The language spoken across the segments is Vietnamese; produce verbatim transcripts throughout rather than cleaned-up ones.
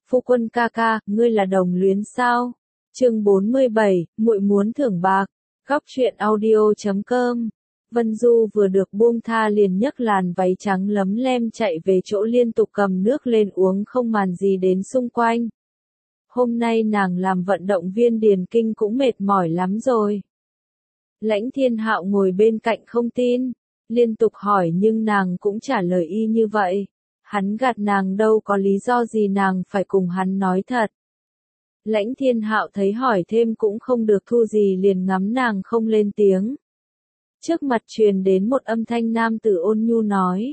Phu quân ca ca, ngươi là đồng luyến sao? Chương bốn mươi bảy, muội muốn thưởng bạc. Góc truyện audio chấm com. Vân Du vừa được buông tha liền nhấc làn váy trắng lấm lem chạy về chỗ liên tục cầm nước lên uống không màn gì đến xung quanh. Hôm nay nàng làm vận động viên điền kinh cũng mệt mỏi lắm rồi. Lãnh Thiên Hạo ngồi bên cạnh không tin, liên tục hỏi nhưng nàng cũng trả lời y như vậy. Hắn gạt nàng đâu có lý do gì nàng phải cùng hắn nói thật. Lãnh Thiên Hạo thấy hỏi thêm cũng không được thu gì liền ngắm nàng không lên tiếng. Trước mặt truyền đến một âm thanh nam tử ôn nhu nói.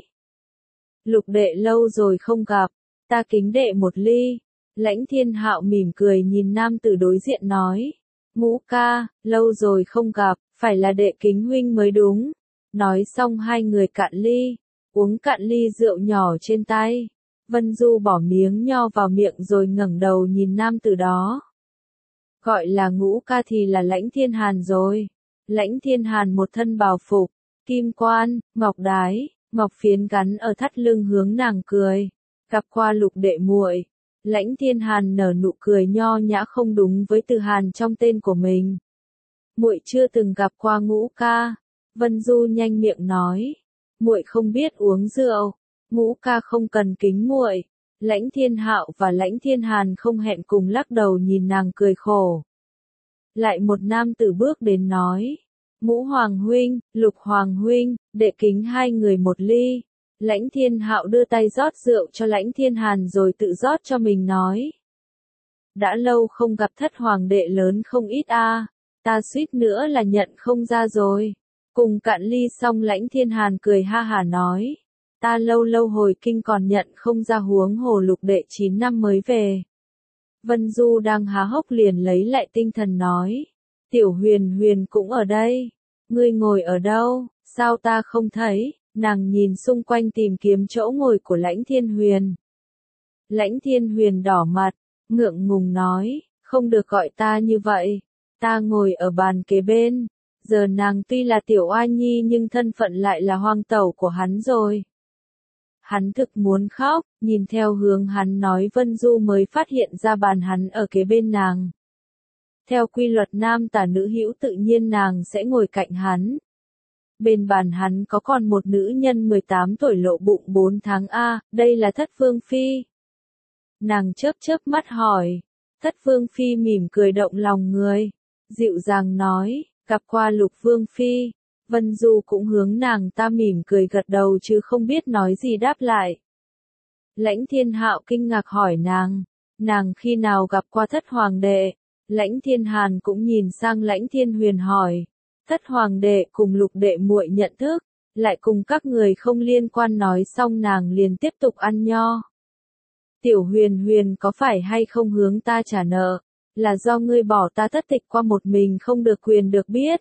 Lục đệ lâu rồi không gặp, ta kính đệ một ly. Lãnh Thiên Hạo mỉm cười nhìn nam tử đối diện nói. Ngũ ca, lâu rồi không gặp, phải là đệ kính huynh mới đúng. Nói xong hai người cạn ly, uống cạn ly rượu nhỏ trên tay. Vân Du bỏ miếng nho vào miệng rồi ngẩng đầu nhìn nam tử đó. Gọi là Ngũ ca thì là Lãnh Thiên Hàn rồi. Lãnh Thiên Hàn một thân bào phục, kim quan, ngọc đái, ngọc phiến gắn ở thắt lưng hướng nàng cười. Gặp qua Lục đệ muội. Lãnh Thiên Hàn nở nụ cười nho nhã không đúng với từ Hàn trong tên của mình. Muội chưa từng gặp qua Ngũ ca. Vân Du nhanh miệng nói. Muội không biết uống rượu. Ngũ ca không cần kính muội. Lãnh Thiên Hạo và Lãnh Thiên Hàn không hẹn cùng lắc đầu nhìn nàng cười khổ. Lại một nam tử bước đến nói. Ngũ Hoàng huynh, Lục Hoàng huynh, đệ kính hai người một ly. Lãnh Thiên Hạo đưa tay rót rượu cho Lãnh Thiên Hàn rồi tự rót cho mình nói. Đã lâu không gặp thất hoàng đệ lớn không ít a, ta suýt nữa là nhận không ra rồi. Cùng cạn ly xong Lãnh Thiên Hàn cười ha hả nói. Ta lâu lâu hồi kinh còn nhận không ra huống hồ Lục đệ chín năm mới về. Vân Du đang há hốc liền lấy lại tinh thần nói. Tiểu Huyền Huyền cũng ở đây. Ngươi ngồi ở đâu, sao ta không thấy? Nàng nhìn xung quanh tìm kiếm chỗ ngồi của Lãnh Thiên Huyền. Lãnh Thiên Huyền đỏ mặt, ngượng ngùng nói, không được gọi ta như vậy. Ta ngồi ở bàn kế bên. Giờ nàng tuy là tiểu oa nhi nhưng thân phận lại là hoàng tẩu của hắn rồi. Hắn thực muốn khóc, nhìn theo hướng hắn nói Vân Du mới phát hiện ra bàn hắn ở kế bên nàng. Theo quy luật nam tả nữ hữu tự nhiên nàng sẽ ngồi cạnh hắn. Bên bàn hắn có còn một nữ nhân mười tám tuổi lộ bụng bốn tháng a, đây là Thất Vương Phi. Nàng chớp chớp mắt hỏi. Thất Vương Phi mỉm cười động lòng người. Dịu dàng nói, gặp qua Lục Vương Phi. Vân Du cũng hướng nàng ta mỉm cười gật đầu chứ không biết nói gì đáp lại. Lãnh Thiên Hạo kinh ngạc hỏi nàng. Nàng khi nào gặp qua thất hoàng đệ? Lãnh Thiên Hàn cũng nhìn sang Lãnh Thiên Huyền hỏi. Thất hoàng đệ cùng Lục đệ muội nhận thức, lại cùng các người không liên quan nói xong nàng liền tiếp tục ăn nho. Tiểu Huyền Huyền có phải hay không hướng ta trả nợ, là do ngươi bỏ ta thất tịch qua một mình không được quyền được biết.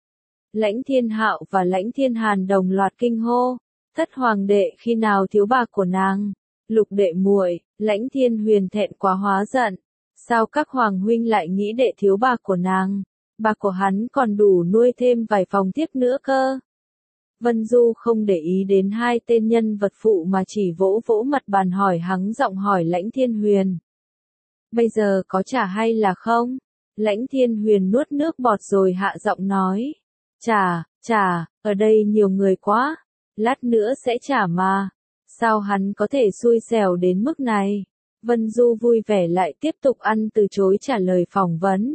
Lãnh Thiên Hạo và Lãnh Thiên Hàn đồng loạt kinh hô, thất hoàng đệ khi nào thiếu bạc của nàng? Lục đệ muội. Lãnh Thiên Huyền thẹn quá hóa giận, sao các hoàng huynh lại nghĩ đệ thiếu bạc của nàng? Bạc của hắn còn đủ nuôi thêm vài phòng tiếp nữa cơ. Vân Du không để ý đến hai tên nhân vật phụ mà chỉ vỗ vỗ mặt bàn hỏi hắng giọng hỏi Lãnh Thiên Huyền. Bây giờ có trả hay là không? Lãnh Thiên Huyền nuốt nước bọt rồi hạ giọng nói. Trả, trả, ở đây nhiều người quá. Lát nữa sẽ trả mà. Sao hắn có thể xui xẻo đến mức này? Vân Du vui vẻ lại tiếp tục ăn từ chối trả lời phỏng vấn.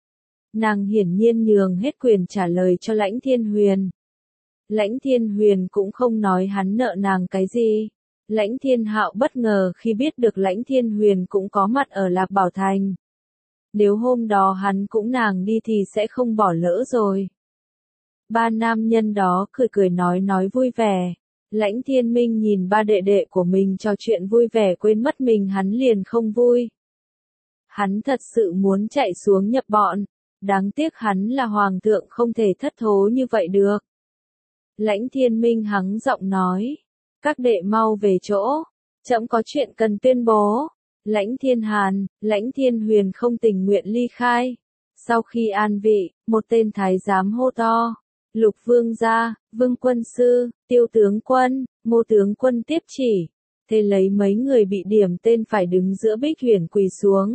Nàng hiển nhiên nhường hết quyền trả lời cho Lãnh Thiên Huyền. Lãnh Thiên Huyền cũng không nói hắn nợ nàng cái gì. Lãnh Thiên Hạo bất ngờ khi biết được Lãnh Thiên Huyền cũng có mặt ở Lạc Bảo Thành. Nếu hôm đó hắn cũng nàng đi thì sẽ không bỏ lỡ rồi. Ba nam nhân đó cười cười nói nói vui vẻ. Lãnh Thiên Minh nhìn ba đệ đệ của mình trò chuyện vui vẻ quên mất mình hắn liền không vui. Hắn thật sự muốn chạy xuống nhập bọn. Đáng tiếc hắn là hoàng thượng không thể thất thố như vậy được. Lãnh Thiên Minh hắng giọng nói. Các đệ mau về chỗ. Trẫm có chuyện cần tuyên bố. Lãnh Thiên Hàn, Lãnh Thiên Huyền không tình nguyện ly khai. Sau khi an vị, một tên thái giám hô to. Lục vương gia, Vương quân sư, Tiêu tướng quân, Mô tướng quân tiếp chỉ. thế lấy mấy người bị điểm tên phải đứng giữa Bích Huyền quỳ xuống.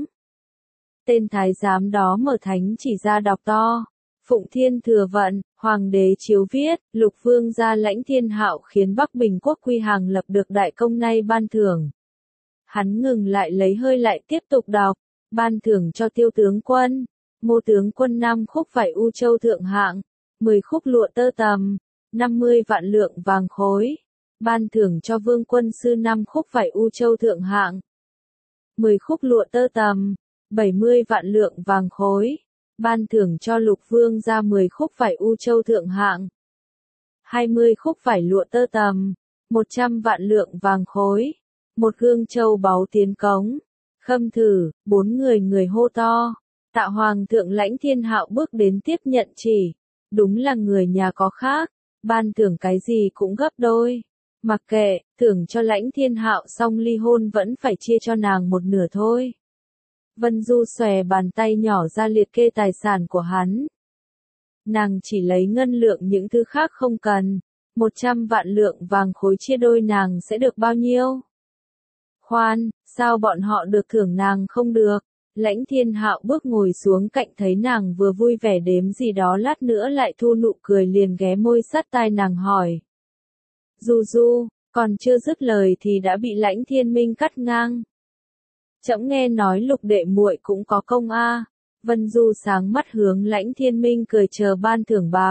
Tên thái giám đó mở thánh chỉ ra đọc to. Phụng Thiên Thừa Vận, Hoàng đế chiếu viết, Lục Vương gia lãnh thiên hạo khiến Bắc Bình quốc quy hàng lập được đại công nay ban thưởng. Hắn ngừng lại lấy hơi lại tiếp tục đọc, ban thưởng cho Tiêu tướng quân, Ngô tướng quân năm khúc vải U Châu thượng hạng, mười khúc lụa tơ tằm, năm mươi vạn lượng vàng khối. Ban thưởng cho Vương quân sư năm khúc vải U Châu thượng hạng, mười khúc lụa tơ tằm, bảy mươi vạn lượng vàng khối. Ban thưởng cho Lục Vương gia mười khúc vải U Châu thượng hạng, hai mươi khúc vải lụa tơ tằm, một trăm vạn lượng vàng khối, một gương châu báu tiến cống. Khâm thử, bốn người người hô to. Tạ Hoàng thượng lãnh thiên hạo bước đến tiếp nhận chỉ. Đúng là người nhà có khác, ban thưởng cái gì cũng gấp đôi. Mặc kệ, thưởng cho lãnh thiên hạo xong ly hôn vẫn phải chia cho nàng một nửa thôi. Vân Du xòe bàn tay nhỏ ra liệt kê tài sản của hắn. Nàng chỉ lấy ngân lượng, những thứ khác không cần. Một trăm vạn lượng vàng khối chia đôi nàng sẽ được bao nhiêu? Khoan, sao bọn họ được thưởng nàng không được? Lãnh thiên hạo bước ngồi xuống cạnh thấy nàng vừa vui vẻ đếm gì đó lát nữa lại thu nụ cười liền ghé môi sát tai nàng hỏi. Du Du, còn chưa dứt lời thì đã bị lãnh thiên minh cắt ngang. Trẫm nghe nói Lục đệ muội cũng có công a. Vân Du sáng mắt hướng lãnh thiên minh cười chờ ban thưởng bạc.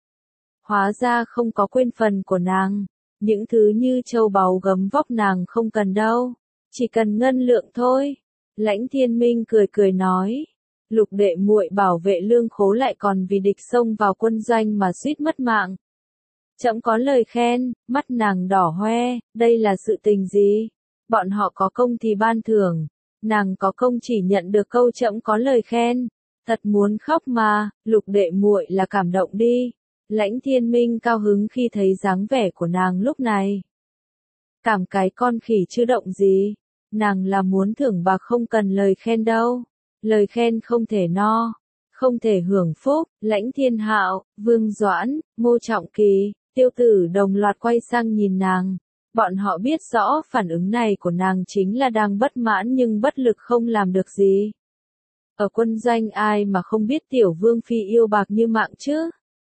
Hóa ra không có quên phần của nàng. Những thứ như châu báu gấm vóc nàng không cần đâu. Chỉ cần ngân lượng thôi. Lãnh thiên minh cười cười nói. Lục đệ muội bảo vệ lương khố lại còn vì địch xông vào quân doanh mà suýt mất mạng. Trẫm có lời khen, mắt nàng đỏ hoe, đây là sự tình gì? Bọn họ có công thì ban thưởng. Nàng có công chỉ nhận được câu trẫm có lời khen. Thật muốn khóc mà, Lục đệ muội là cảm động đi. Lãnh thiên minh cao hứng khi thấy dáng vẻ của nàng lúc này. Cảm cái con khỉ chứ động gì. Nàng là muốn thưởng bạc không cần lời khen đâu. Lời khen không thể no. Không thể hưởng phúc. Lãnh thiên hạo, Vương Doãn, Ngô Trọng Kỳ, Tiêu Tử đồng loạt quay sang nhìn nàng. Bọn họ biết rõ phản ứng này của nàng chính là đang bất mãn nhưng bất lực không làm được gì. Ở quân doanh ai mà không biết tiểu vương phi yêu bạc như mạng chứ?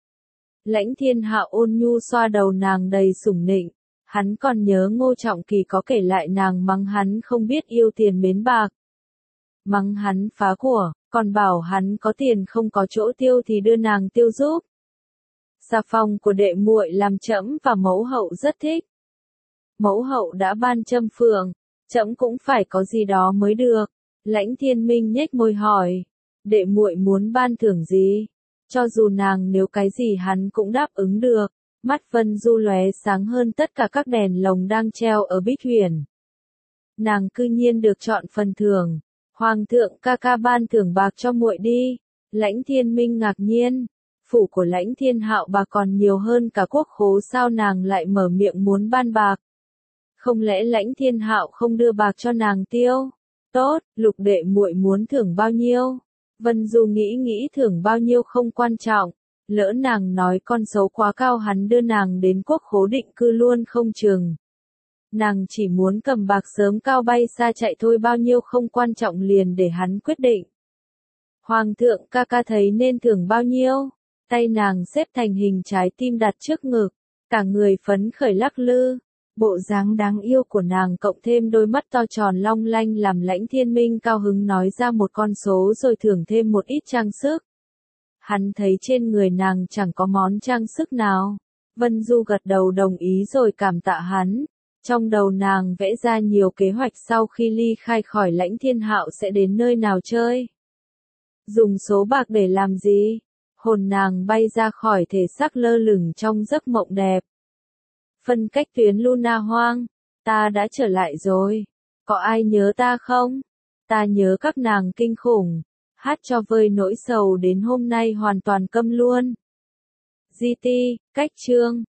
Lãnh thiên hạo ôn nhu xoa đầu nàng đầy sủng nịnh. Hắn còn nhớ Ngô Trọng Kỳ có kể lại nàng mắng hắn không biết yêu tiền mến bạc. Mắng hắn phá của, còn bảo hắn có tiền không có chỗ tiêu thì đưa nàng tiêu giúp. Xà phòng của đệ muội làm trẫm và mẫu hậu rất thích. Mẫu hậu đã ban châm phượng, trẫm cũng phải có gì đó mới được. Lãnh thiên minh nhếch môi hỏi, đệ muội muốn ban thưởng gì? Cho dù nàng nếu cái gì hắn cũng đáp ứng được. Mắt Vân Du lóe sáng hơn tất cả các đèn lồng đang treo ở Bích Huyền. Nàng cư nhiên được chọn phần thưởng. Hoàng thượng ca ca ban thưởng bạc cho muội đi. Lãnh thiên minh ngạc nhiên. Phủ của lãnh thiên hạo bạc còn nhiều hơn cả quốc khố, sao nàng lại mở miệng muốn ban bạc? Không lẽ lãnh thiên hạo không đưa bạc cho nàng tiêu? Tốt, Lục đệ muội muốn thưởng bao nhiêu? Vân Du nghĩ nghĩ thưởng bao nhiêu không quan trọng. Lỡ nàng nói con số quá cao hắn đưa nàng đến quốc khố định cư luôn không chừng. Nàng chỉ muốn cầm bạc sớm cao bay xa chạy thôi, bao nhiêu không quan trọng, liền để hắn quyết định. Hoàng thượng ca ca thấy nên thưởng bao nhiêu? Tay nàng xếp thành hình trái tim đặt trước ngực, cả người phấn khởi lắc lư. Bộ dáng đáng yêu của nàng cộng thêm đôi mắt to tròn long lanh làm lãnh thiên minh cao hứng nói ra một con số rồi thưởng thêm một ít trang sức. Hắn thấy trên người nàng chẳng có món trang sức nào. Vân Du gật đầu đồng ý rồi cảm tạ hắn. Trong đầu nàng vẽ ra nhiều kế hoạch sau khi ly khai khỏi lãnh thiên hạo sẽ đến nơi nào chơi. Dùng số bạc để làm gì? Hồn nàng bay ra khỏi thể xác lơ lửng trong giấc mộng đẹp. Phân cách tuyến Luna Hoang. Ta đã trở lại rồi. Có ai nhớ ta không? Ta nhớ các nàng kinh khủng. Hát cho vơi nỗi sầu đến hôm nay hoàn toàn câm luôn. giê tê, cách chương.